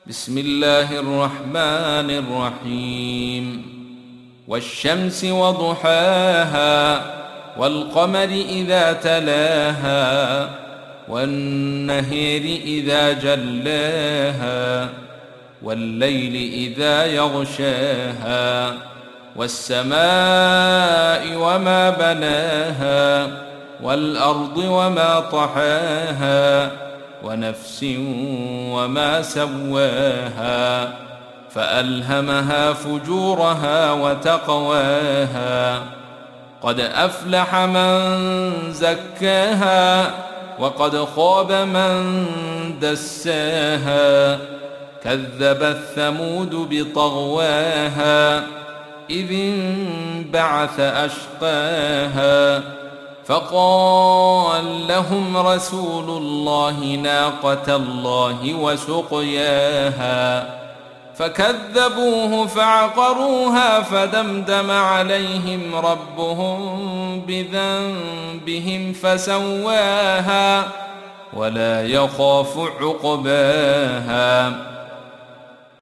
بسم الله الرحمن الرحيم والشمس وضحاها والقمر إذا تلاها والنهر إذا جلاها والليل إذا يغشاها والسماء وما بناها والأرض وما طحاها ونفس وما سواها فألهمها فجورها وتقواها قد أفلح من زكاها وقد خاب من دساها كذبت ثمود بطغواها إذ انبعث أشقاها فقال لهم رسول الله ناقة الله وسقياها فكذبوه فعقروها فدمدم عليهم ربهم بذنبهم فسواها ولا يخاف عقباها